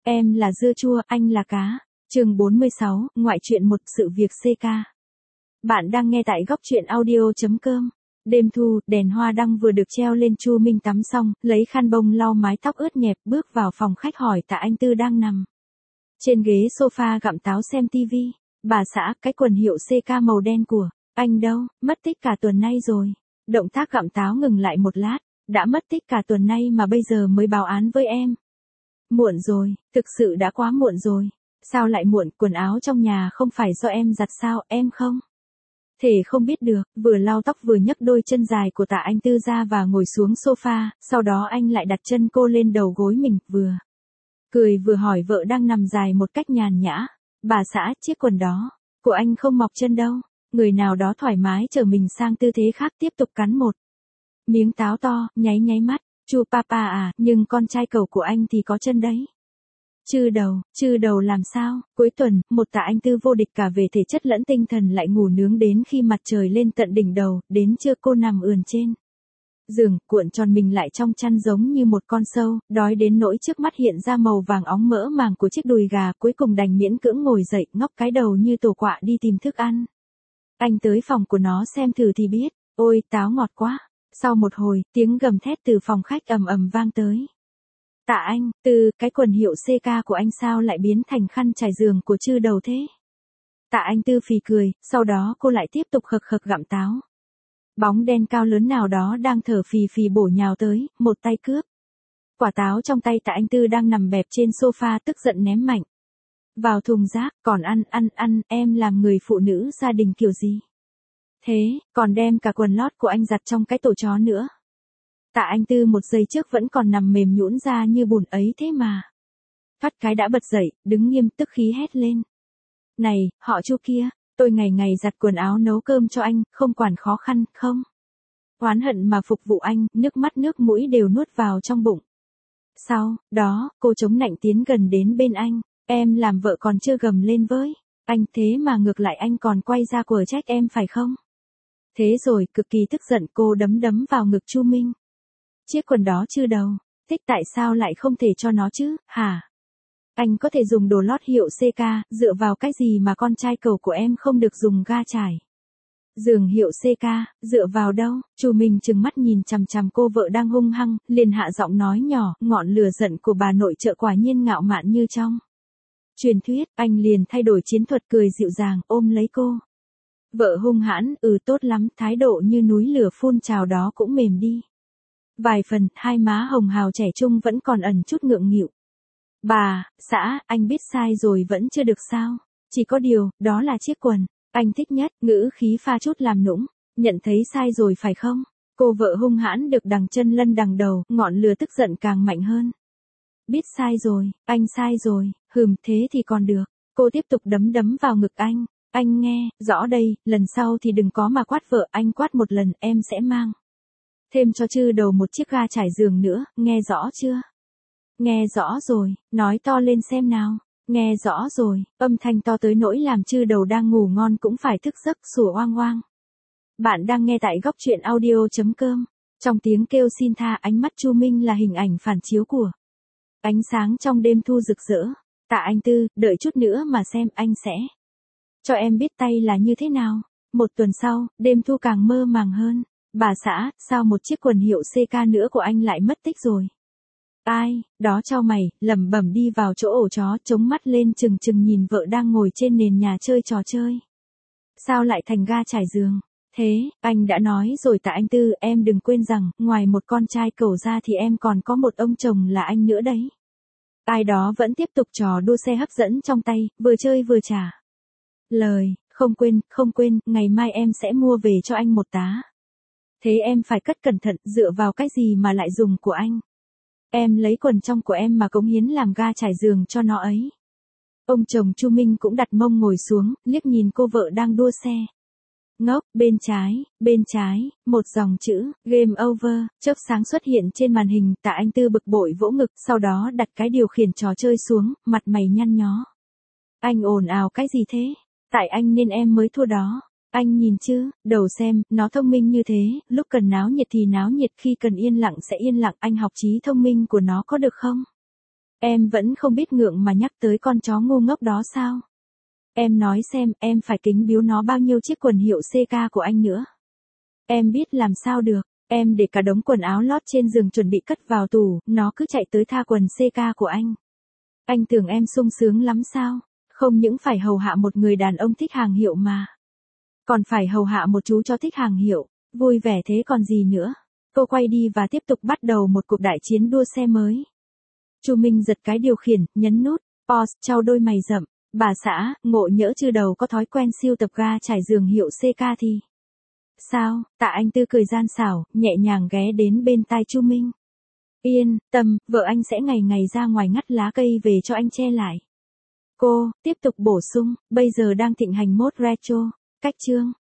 Em là dưa chua, anh là cá. Chương 46, ngoại truyện một sự việc CK. Bạn đang nghe tại góc truyện audio.com. Đêm thu, đèn hoa đăng vừa được treo lên. Chu Minh tắm xong, lấy khăn bông lau mái tóc ướt nhẹp, bước vào phòng khách hỏi Tạ Anh Tư đang nằm trên ghế sofa gặm táo xem tivi. Bà xã, cái quần hiệu CK màu đen của anh đâu, mất tích cả tuần nay rồi. Động tác gặm táo ngừng lại một lát, đã mất tích cả tuần nay mà bây giờ mới báo án với em. Muộn rồi, thực sự đã quá muộn rồi. Sao lại muộn, quần áo trong nhà không phải do em giặt sao, em không thể không biết được. Vừa lau tóc vừa nhấc đôi chân dài của Tạ Anh Tư ra và ngồi xuống sofa, sau đó anh lại đặt chân cô lên đầu gối mình, vừa cười vừa hỏi vợ đang nằm dài một cách nhàn nhã. Bà xã, chiếc quần đó của anh không mọc chân đâu. Người nào đó thoải mái chở mình sang tư thế khác, tiếp tục cắn một miếng táo to, nháy mắt. Chu papa à, nhưng con trai cẩu của anh thì có chân đấy. Chư đầu làm sao? Cuối tuần, một Tạ Anh Tư vô địch cả về thể chất lẫn tinh thần lại ngủ nướng đến khi mặt trời lên tận đỉnh đầu. Đến trưa cô nằm ườn trên giường, cuộn tròn mình lại trong chăn giống như một con sâu, đói đến nỗi trước mắt hiện ra màu vàng óng mỡ màng của chiếc đùi gà. Cuối cùng đành miễn cưỡng ngồi dậy, ngóc cái đầu như tổ quạ đi tìm thức ăn. Anh tới phòng của nó xem thử thì biết, ôi táo ngọt quá. Sau một hồi, tiếng gầm thét từ phòng khách ầm ầm vang tới. Tạ Anh Tư, cái quần hiệu CK của anh sao lại biến thành khăn trải giường của chư đầu thế? Tạ Anh Tư phì cười, sau đó cô lại tiếp tục khực khực gặm táo. Bóng đen cao lớn nào đó đang thở phì phì bổ nhào tới, một tay cướp quả táo trong tay Tạ Anh Tư đang nằm bẹp trên sofa, tức giận ném mạnh vào thùng rác. Còn ăn, em làm người phụ nữ gia đình kiểu gì thế, còn đem cả quần lót của anh giặt trong cái tổ chó nữa. Tạ Anh Tư một giây trước vẫn còn nằm mềm nhũn ra như bùn ấy thế mà. Thoát cái đã bật dậy, đứng nghiêm, tức khí hét lên. Này, họ Chu kia, tôi ngày ngày giặt quần áo nấu cơm cho anh, không quản khó khăn, không oán hận mà phục vụ anh, nước mắt nước mũi đều nuốt vào trong bụng. Sau đó, cô chống nạnh tiến gần đến bên anh. Em làm vợ còn chưa gầm lên với anh, thế mà ngược lại anh còn quay ra quở trách em phải không? Thế rồi, cực kỳ tức giận, cô đấm vào ngực Chu Minh. Chiếc quần đó chư đầu, thích tại sao lại không thể cho nó chứ, hả? Anh có thể dùng đồ lót hiệu CK, dựa vào cái gì mà con trai cẩu của em không được dùng ga trải giường hiệu CK, dựa vào đâu? Chu Minh trừng mắt nhìn chằm chằm cô vợ đang hung hăng, liền hạ giọng nói nhỏ, ngọn lửa giận của bà nội trợ quả nhiên ngạo mạn như trong truyền thuyết. Anh liền thay đổi chiến thuật, cười dịu dàng, ôm lấy cô. Vợ hung hãn, tốt lắm, thái độ như núi lửa phun trào đó cũng mềm đi vài phần, hai má hồng hào trẻ trung vẫn còn ẩn chút ngượng nghịu. Bà xã, anh biết sai rồi vẫn chưa được sao? Chỉ có điều, đó là chiếc quần anh thích nhất. Ngữ khí pha chút làm nũng. Nhận thấy sai rồi phải không? Cô vợ hung hãn được đằng chân lân đằng đầu, ngọn lửa tức giận càng mạnh hơn. Biết sai rồi, anh sai rồi, thế thì còn được. Cô tiếp tục đấm vào ngực anh. Anh nghe rõ đây, lần sau thì đừng có mà quát vợ, anh quát một lần em sẽ mang thêm cho chư đầu một chiếc ga trải giường nữa, nghe rõ chưa? Nghe rõ rồi, nói to lên xem nào. Nghe rõ rồi, âm thanh to tới nỗi làm chư đầu đang ngủ ngon cũng phải thức giấc, sủa oang oang. Bạn đang nghe tại góc truyện audio.com. Trong tiếng kêu xin tha, ánh mắt Chu Minh là hình ảnh phản chiếu của ánh sáng trong đêm thu rực rỡ. Tạ Anh Tư, đợi chút nữa mà xem, anh sẽ cho em biết tay là như thế nào. Một tuần sau, đêm thu càng mơ màng hơn. Bà xã, sao một chiếc quần hiệu CK nữa của anh lại mất tích rồi? Ai, đó chau mày, lẩm bẩm đi vào chỗ ổ chó, chống mắt lên chừng nhìn vợ đang ngồi trên nền nhà chơi trò chơi. Sao lại thành ga trải giường? Thế, anh đã nói rồi Tạ Anh Tư, em đừng quên rằng, ngoài một con trai cẩu ra thì em còn có một ông chồng là anh nữa đấy. Ai đó vẫn tiếp tục trò đua xe hấp dẫn trong tay, vừa chơi vừa trả lời, không quên, ngày mai em sẽ mua về cho anh một tá. Thế em phải cất cẩn thận, dựa vào cái gì mà lại dùng của anh? Em lấy quần trong của em mà cống hiến làm ga trải giường cho nó ấy. Ông chồng Chu Minh cũng đặt mông ngồi xuống, liếc nhìn cô vợ đang đua xe. Ngốc, bên trái, một dòng chữ, game over, chớp sáng xuất hiện trên màn hình. Tạ Anh Tư bực bội vỗ ngực, sau đó đặt cái điều khiển trò chơi xuống, mặt mày nhăn nhó. Anh ồn ào cái gì thế? Tại anh nên em mới thua đó. Anh nhìn chứ, đầu xem, nó thông minh như thế, lúc cần náo nhiệt thì náo nhiệt, khi cần yên lặng sẽ yên lặng, anh học trí thông minh của nó có được không? Em vẫn không biết ngượng mà nhắc tới con chó ngu ngốc đó sao? Em nói xem, em phải kính biếu nó bao nhiêu chiếc quần hiệu CK của anh nữa. Em biết làm sao được, em để cả đống quần áo lót trên giường chuẩn bị cất vào tủ, nó cứ chạy tới tha quần CK của anh. Anh tưởng em sung sướng lắm sao? Không những phải hầu hạ một người đàn ông thích hàng hiệu mà. Còn phải hầu hạ một chú chó thích hàng hiệu, vui vẻ thế còn gì nữa. Cô quay đi và tiếp tục bắt đầu một cuộc đại chiến đua xe mới. Chu Minh giật cái điều khiển, nhấn nút, pause, trao đôi mày rậm. Bà xã, ngộ nhỡ chư đầu có thói quen siêu tập ga trải giường hiệu CK thì. Sao? Tạ Anh Tư cười gian xảo, nhẹ nhàng ghé đến bên tai Chu Minh. Yên tâm, vợ anh sẽ ngày ngày ra ngoài ngắt lá cây về cho anh che lại. Cô tiếp tục bổ sung, bây giờ đang thịnh hành mốt retro. Cách chương